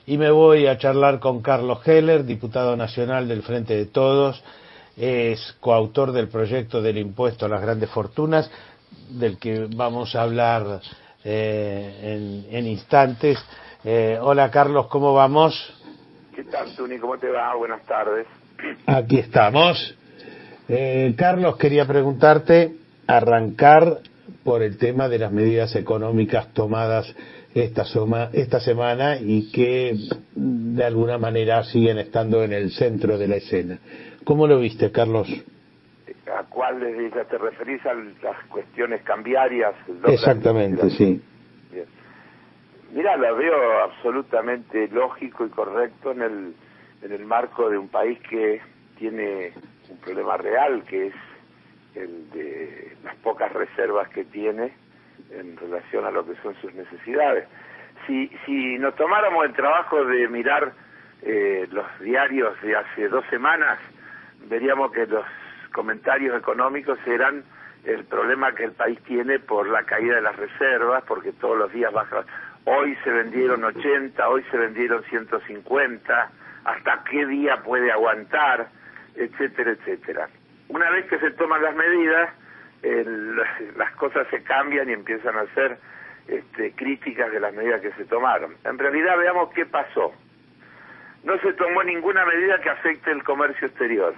y me voy a charlar con Carlos Heller, diputado nacional del Frente de Todos, es coautor del proyecto del impuesto a las grandes fortunas, del que vamos a hablar en instantes. Hola Carlos, ¿cómo vamos? ¿Qué tal, Tuni? ¿Cómo te va? Buenas tardes. Aquí estamos. Carlos, quería preguntarte, arrancar por el tema de las medidas económicas tomadas esta semana y que de alguna manera siguen estando en el centro de la escena. ¿Cómo lo viste, Carlos? ¿A cuáles te referís? ¿A las cuestiones cambiarias? Exactamente, sí. Bien. Mira, lo veo absolutamente lógico y correcto en el marco de un país que tiene un problema real, que es el de las pocas reservas que tiene en relación a lo que son sus necesidades. Si nos tomáramos el trabajo de mirar los diarios de hace 2 semanas, veríamos que los comentarios económicos eran el problema que el país tiene por la caída de las reservas, porque todos los días baja. Hoy se vendieron 80, hoy se vendieron 150, hasta qué día puede aguantar, etcétera, etcétera. Una vez que se toman las medidas, las cosas se cambian y empiezan a ser críticas de las medidas que se tomaron. En realidad, veamos qué pasó. No se tomó ninguna medida que afecte el comercio exterior.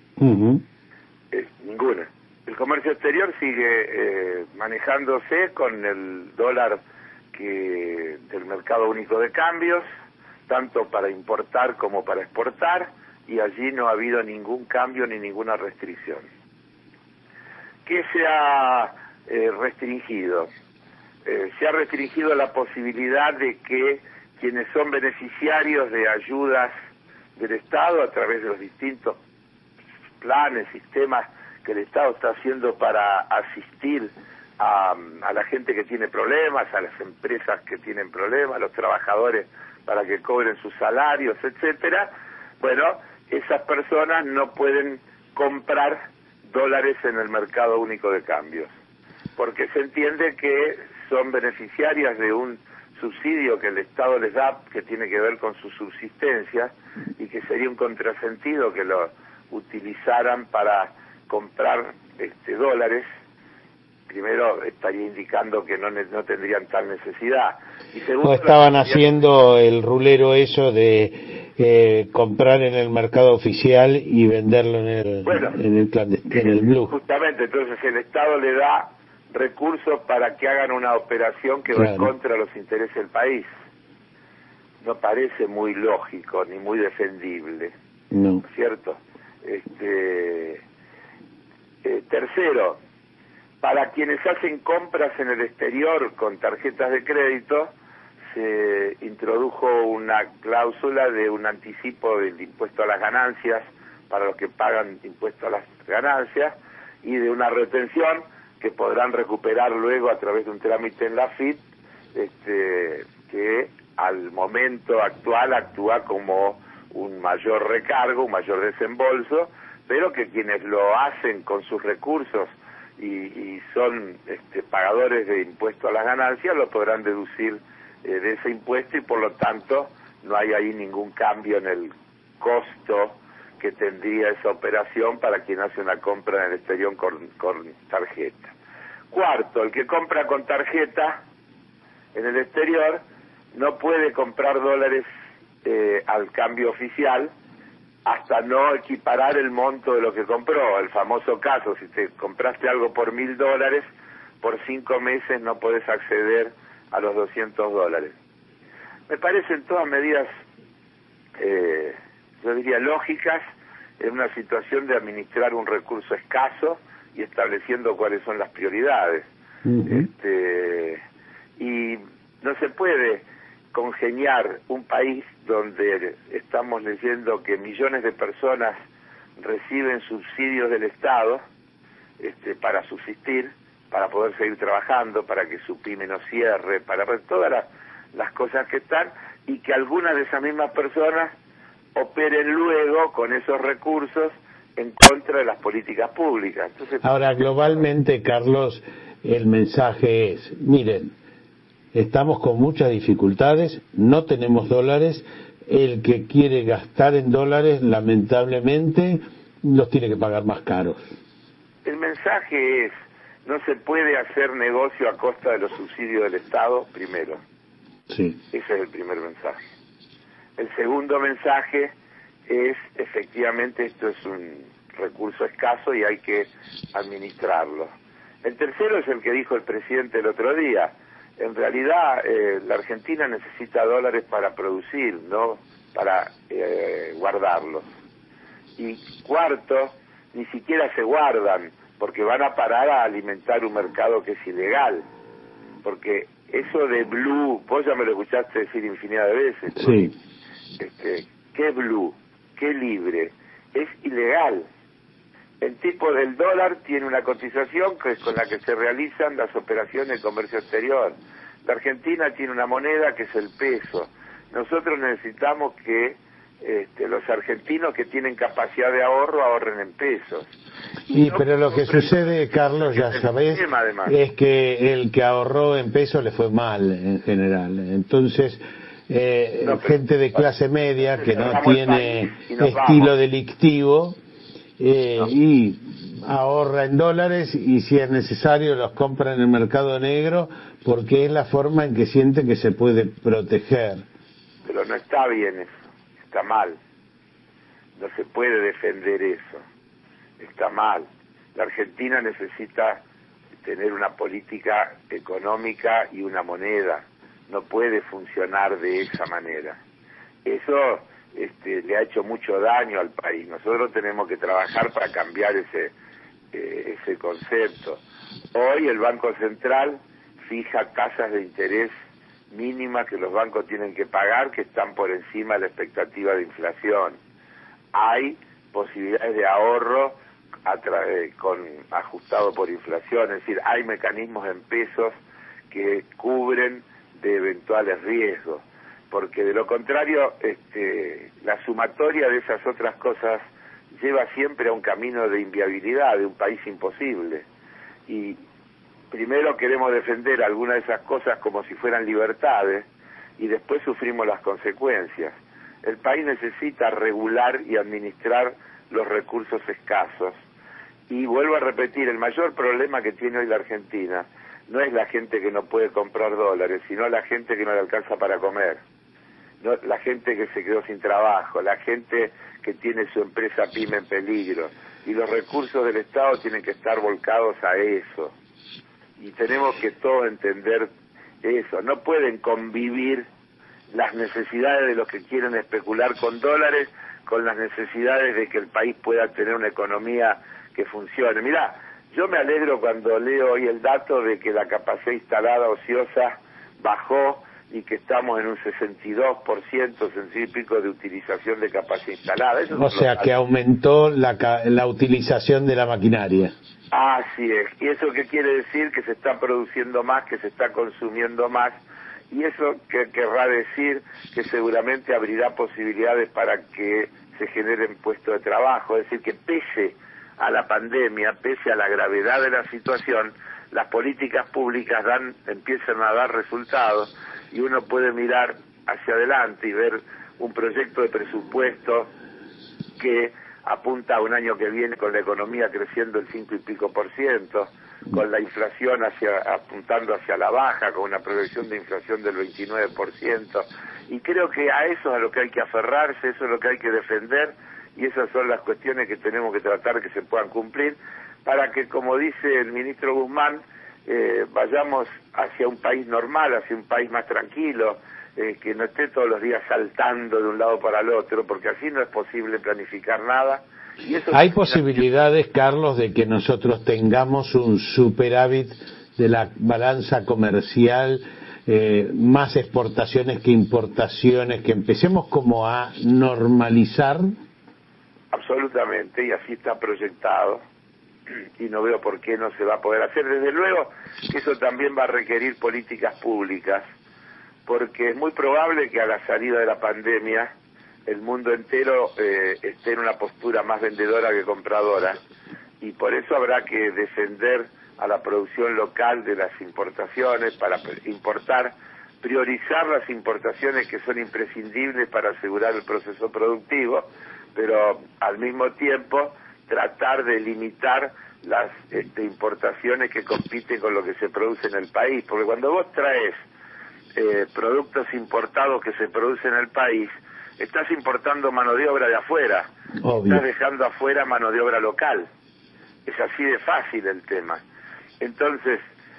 Ninguna. El comercio exterior sigue manejándose con el dólar del mercado único de cambios, tanto para importar como para exportar, y allí no ha habido ningún cambio ni ninguna restricción. ¿Qué se ha restringido? Se ha restringido la posibilidad de que quienes son beneficiarios de ayudas del Estado a través de los distintos planes, sistemas que el Estado está haciendo para asistir a la gente que tiene problemas, a las empresas que tienen problemas, a los trabajadores para que cobren sus salarios, etcétera. Bueno, esas personas no pueden comprar dólares en el mercado único de cambios, porque se entiende que son beneficiarias de un subsidio que el Estado les da, que tiene que ver con su subsistencia, y que sería un contrasentido que lo utilizaran para comprar dólares. Primero estaría indicando que no tendrían tal necesidad. Y segundo, no estaban haciendo el rulero eso de comprar en el mercado oficial y venderlo en el blue. Justamente, entonces el Estado le da recursos para que hagan una operación que va en contra de los intereses del país. No parece muy lógico ni muy defendible. No. ¿Cierto? Tercero, para quienes hacen compras en el exterior con tarjetas de crédito, se introdujo una cláusula de un anticipo del impuesto a las ganancias para los que pagan impuesto a las ganancias, y de una retención que podrán recuperar luego a través de un trámite en la AFIP, que al momento actual actúa como un mayor recargo, un mayor desembolso, pero que quienes lo hacen con sus recursos y son pagadores de impuesto a las ganancias lo podrán deducir de ese impuesto, y por lo tanto no hay ahí ningún cambio en el costo que tendría esa operación para quien hace una compra en el exterior con tarjeta. Cuarto, el que compra con tarjeta en el exterior no puede comprar dólares al cambio oficial hasta no equiparar el monto de lo que compró. El famoso caso, si te compraste algo por $1.000, por 5 meses no podés acceder a los $200. Me parecen todas medidas, yo diría, lógicas en una situación de administrar un recurso escaso y estableciendo cuáles son las prioridades. Y no se puede congeniar un país donde estamos leyendo que millones de personas reciben subsidios del Estado para subsistir, para poder seguir trabajando, para que su pyme no cierre, para todas las cosas que están, y que algunas de esas mismas personas operen luego con esos recursos en contra de las políticas públicas. Entonces, ahora, globalmente, Carlos, el mensaje es, miren, estamos con muchas dificultades, no tenemos dólares, el que quiere gastar en dólares, lamentablemente, los tiene que pagar más caros. El mensaje es, no se puede hacer negocio a costa de los subsidios del Estado, primero. Sí. Ese es el primer mensaje. El segundo mensaje es, efectivamente, esto es un recurso escaso y hay que administrarlo. El tercero es el que dijo el presidente el otro día. En realidad, la Argentina necesita dólares para producir, no para guardarlos. Y cuarto, ni siquiera se guardan, porque van a parar a alimentar un mercado que es ilegal. Porque eso de blue, vos ya me lo escuchaste decir infinidad de veces. Sí. ¿Qué blue? ¿Qué libre? Es ilegal. El tipo del dólar tiene una cotización que es con la que se realizan las operaciones de comercio exterior. La Argentina tiene una moneda que es el peso. Nosotros necesitamos que los argentinos que tienen capacidad de ahorro ahorren en pesos. Pero lo que sucede, Carlos, ya sabés, es que el que ahorró en pesos le fue mal en general. Entonces, gente de clase media que no tiene estilo delictivo y ahorra en dólares y si es necesario los compra en el mercado negro porque es la forma en que siente que se puede proteger. Pero no está bien eso, está mal. No se puede defender eso. Está mal. La Argentina necesita tener una política económica y una moneda. No puede funcionar de esa manera. Eso le ha hecho mucho daño al país. Nosotros tenemos que trabajar para cambiar ese concepto. Hoy el Banco Central fija tasas de interés mínimas que los bancos tienen que pagar, que están por encima de la expectativa de inflación. Hay posibilidades de ahorro ajustado por inflación, es decir, hay mecanismos en pesos que cubren de eventuales riesgos, porque de lo contrario la sumatoria de esas otras cosas lleva siempre a un camino de inviabilidad, de un país imposible. Y primero queremos defender algunas de esas cosas como si fueran libertades y después sufrimos las consecuencias. El país necesita regular y administrar los recursos escasos. Y vuelvo a repetir, el mayor problema que tiene hoy la Argentina no es la gente que no puede comprar dólares, sino la gente que no le alcanza para comer, no, la gente que se quedó sin trabajo, la gente que tiene su empresa pyme en peligro. Y los recursos del Estado tienen que estar volcados a eso. Y tenemos que todos entender eso. No pueden convivir las necesidades de los que quieren especular con dólares con las necesidades de que el país pueda tener una economía que funcione. Mirá, yo me alegro cuando leo hoy el dato de que la capacidad instalada ociosa bajó y que estamos en un 62%, 60 y pico de utilización de capacidad instalada. Eso o sea que aumentó la utilización de la maquinaria. Así es. ¿Y eso qué quiere decir? Que se está produciendo más, que se está consumiendo más. Y eso querrá decir que seguramente abrirá posibilidades para que se generen puestos de trabajo. Es decir, que pese a la pandemia, pese a la gravedad de la situación, las políticas públicas empiezan a dar resultados y uno puede mirar hacia adelante y ver un proyecto de presupuesto que apunta a un año que viene con la economía creciendo el 5 y pico %, con la inflación apuntando hacia la baja, con una proyección de inflación del 29%, y creo que a eso es a lo que hay que aferrarse, eso es lo que hay que defender, y esas son las cuestiones que tenemos que tratar que se puedan cumplir, para que, como dice el ministro Guzmán, vayamos hacia un país normal, hacia un país más tranquilo, que no esté todos los días saltando de un lado para el otro, porque así no es posible planificar nada. Y eso ¿hay posibilidades, Carlos, de que nosotros tengamos un superávit de la balanza comercial, más exportaciones que importaciones, que empecemos como a normalizar? Absolutamente, y así está proyectado, y no veo por qué no se va a poder hacer. Desde luego que eso también va a requerir políticas públicas, porque es muy probable que a la salida de la pandemia el mundo entero esté en una postura más vendedora que compradora, y por eso habrá que defender a la producción local de las importaciones, para importar, priorizar las importaciones que son imprescindibles para asegurar el proceso productivo, pero al mismo tiempo tratar de limitar las importaciones que compiten con lo que se produce en el país, porque cuando vos traes productos importados que se producen en el país, estás importando mano de obra de afuera, Obvio. estás dejando afuera mano de obra local. Es así de fácil el tema. Entonces,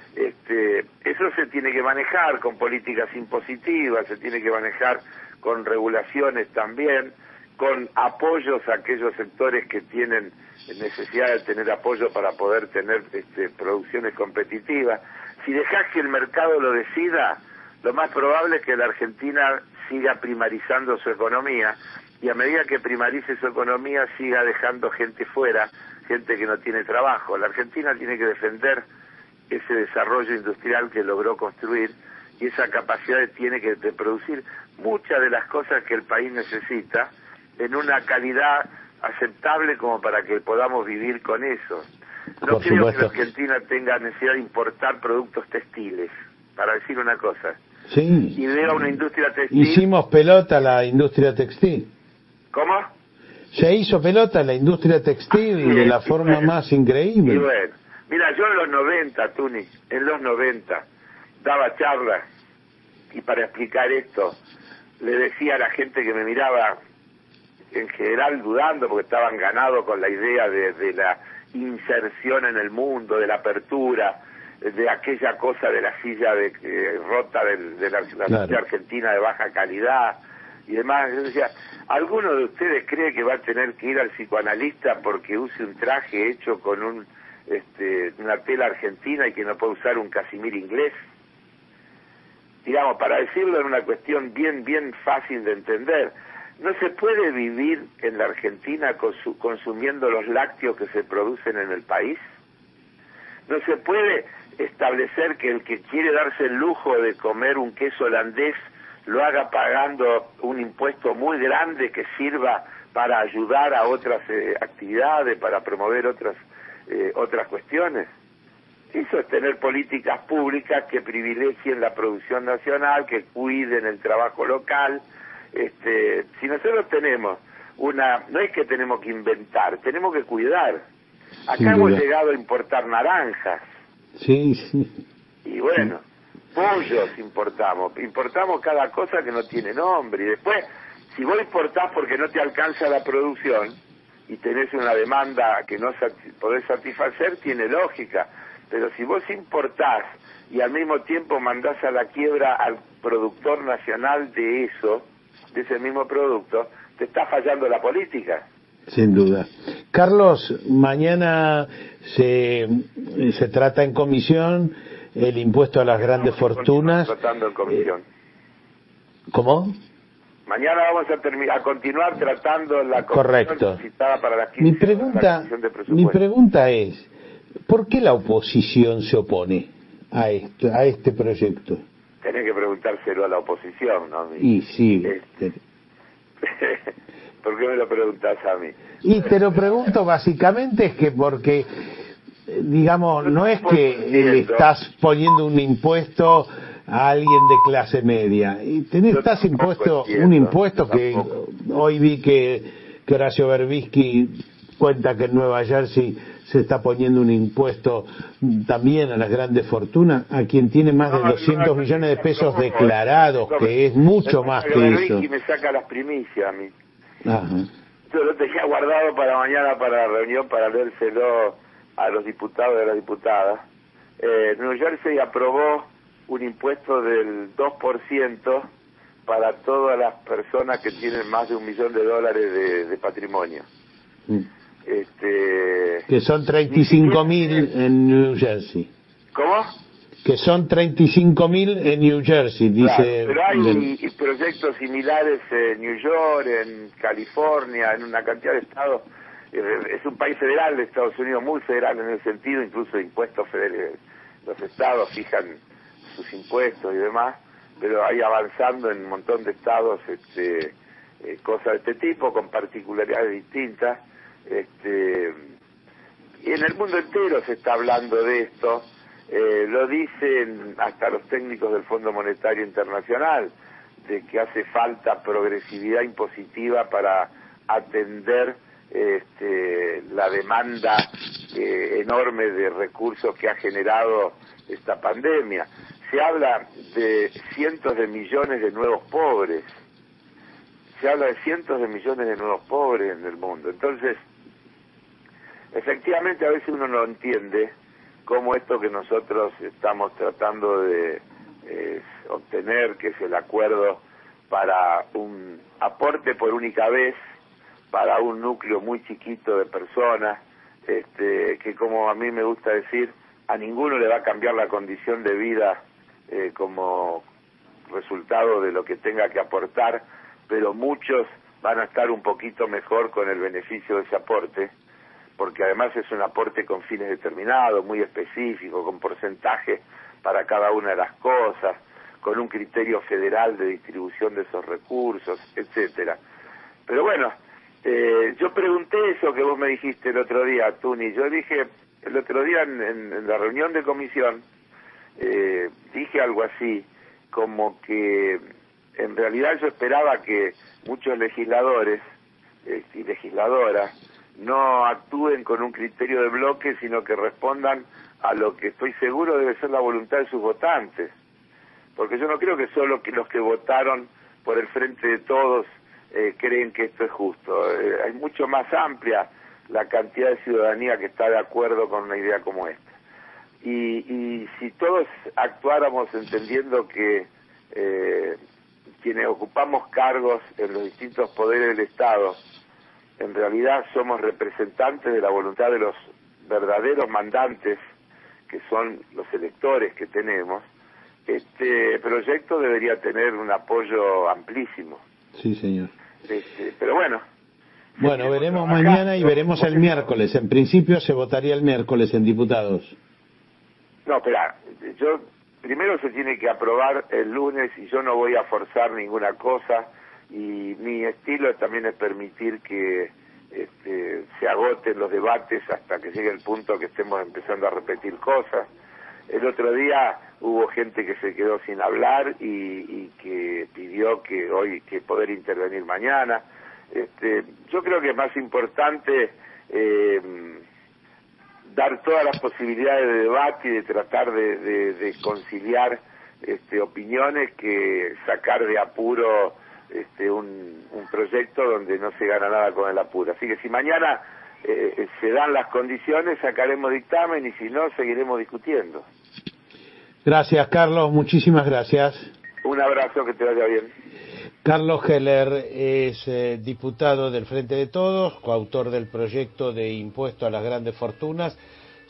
eso se tiene que manejar con políticas impositivas, se tiene que manejar con regulaciones también, con apoyos a aquellos sectores que tienen necesidad de tener apoyo para poder tener producciones competitivas. Si dejás que el mercado lo decida, lo más probable es que la Argentina siga primarizando su economía, y a medida que primarice su economía siga dejando gente fuera, gente que no tiene trabajo. La Argentina tiene que defender ese desarrollo industrial que logró construir, y esa capacidad tiene que de producir muchas de las cosas que el país necesita en una calidad aceptable como para que podamos vivir con eso. No creo que la Argentina tenga necesidad de importar productos textiles, para decir una cosa. Sí. Y veo una industria textil. Hicimos pelota la industria textil. ¿Cómo? Se hizo pelota la industria textil de la forma más increíble. Y bueno, mira, yo en los 90, Tuni, en los 90, daba charlas, y para explicar esto, le decía a la gente que me miraba, en general dudando, porque estaban ganados con la idea de la inserción en el mundo, de la apertura, de aquella cosa de la silla rota de la claro, silla argentina de baja calidad y demás. Yo decía, ¿alguno de ustedes cree que va a tener que ir al psicoanalista porque use un traje hecho con una tela argentina y que no puede usar un casimir inglés? Digamos, para decirlo en una cuestión bien fácil de entender, no se puede vivir en la Argentina consumiendo los lácteos que se producen en el país. No se puede establecer que el que quiere darse el lujo de comer un queso holandés lo haga pagando un impuesto muy grande que sirva para ayudar a otras actividades, para promover otras cuestiones. Eso es tener políticas públicas que privilegien la producción nacional, que cuiden el trabajo local. Si nosotros tenemos no es que tenemos que inventar, tenemos que cuidar. Acá hemos llegado a importar naranjas. Sí. Y bueno, pollos importamos cada cosa que no tiene nombre. Y después, si vos importás porque no te alcanza la producción y tenés una demanda que no podés satisfacer, tiene lógica. Pero si vos importás y al mismo tiempo mandás a la quiebra al productor nacional de ese mismo producto, te está fallando la política. Sin duda. Carlos, mañana se trata en comisión el impuesto a las grandes fortunas. Tratando en comisión. ¿Cómo? Mañana vamos a continuar tratando la comisión citada para las 15. Mi pregunta es, ¿por qué la oposición se opone a este proyecto? Tenés que preguntárselo a la oposición, ¿no? Y sí. ¿Por qué me lo preguntás a mí? Y te lo pregunto básicamente es que porque, digamos, no es que le estás poniendo un impuesto a alguien de clase media. Y estás impuesto un impuesto que hoy vi que Horacio Berbisky cuenta que en Nueva Jersey se está poniendo un impuesto también a las grandes fortunas, a quien tiene más de 200 millones de pesos declarados, que es mucho más que eso. Y me saca las primicias a mí. Ajá. Yo lo tenía guardado para mañana, para la reunión, para leérselo a los diputados y a las diputadas. New Jersey aprobó un impuesto del 2% para todas las personas que tienen más de $1 millón de patrimonio. Que son 35.000 en New Jersey. ¿Cómo? Que son 35.000 en New Jersey, dice. Claro, pero hay proyectos similares en New York, en California, en una cantidad de estados. Es un país federal de Estados Unidos, muy federal en el sentido, incluso de impuestos federales. Los estados fijan sus impuestos y demás, pero hay avanzando en un montón de estados cosas de este tipo, con particularidades distintas. Y en el mundo entero se está hablando de esto, lo dicen hasta los técnicos del Fondo Monetario Internacional, de que hace falta progresividad impositiva para atender la demanda enorme de recursos que ha generado esta pandemia. Se habla de cientos de millones de nuevos pobres, se habla de cientos de millones de nuevos pobres en el mundo. Entonces, efectivamente a veces uno no entiende cómo esto que nosotros estamos tratando de obtener, que es el acuerdo para un aporte por única vez para un núcleo muy chiquito de personas, que como a mí me gusta decir, a ninguno le va a cambiar la condición de vida como resultado de lo que tenga que aportar, pero muchos van a estar un poquito mejor con el beneficio de ese aporte, porque además es un aporte con fines determinados, muy específico, con porcentaje para cada una de las cosas, con un criterio federal de distribución de esos recursos, etcétera. Pero bueno, yo pregunté eso que vos me dijiste el otro día, Tuni. Yo dije el otro día en la reunión de comisión, dije algo así, como que en realidad yo esperaba que muchos legisladores y legisladoras no actúen con un criterio de bloque, sino que respondan a lo que estoy seguro debe ser la voluntad de sus votantes. Porque yo no creo que solo que los que votaron por el Frente de Todos creen que esto es justo. Hay mucho más amplia la cantidad de ciudadanía que está de acuerdo con una idea como esta. Y si todos actuáramos entendiendo que quienes ocupamos cargos en los distintos poderes del Estado, en realidad somos representantes de la voluntad de los verdaderos mandantes, que son los electores que tenemos, este proyecto debería tener un apoyo amplísimo. Sí, señor. Pero bueno. Bueno, veremos mañana y veremos el miércoles. En principio se votaría el miércoles en diputados. No, espera, primero se tiene que aprobar el lunes y yo no voy a forzar ninguna cosa, y mi estilo también es permitir que se agoten los debates hasta que llegue el punto que estemos empezando a repetir cosas. El otro día hubo gente que se quedó sin hablar y que pidió que hoy que poder intervenir mañana. Yo creo que es más importante dar todas las posibilidades de debate y de tratar de conciliar opiniones, que sacar de apuro un proyecto donde no se gana nada con el apuro. Así que si mañana se dan las condiciones, sacaremos dictamen, y si no, seguiremos discutiendo. Gracias, Carlos, muchísimas gracias. Un abrazo, que te vaya bien. Carlos Heller es diputado del Frente de Todos, coautor del proyecto de impuesto a las grandes fortunas.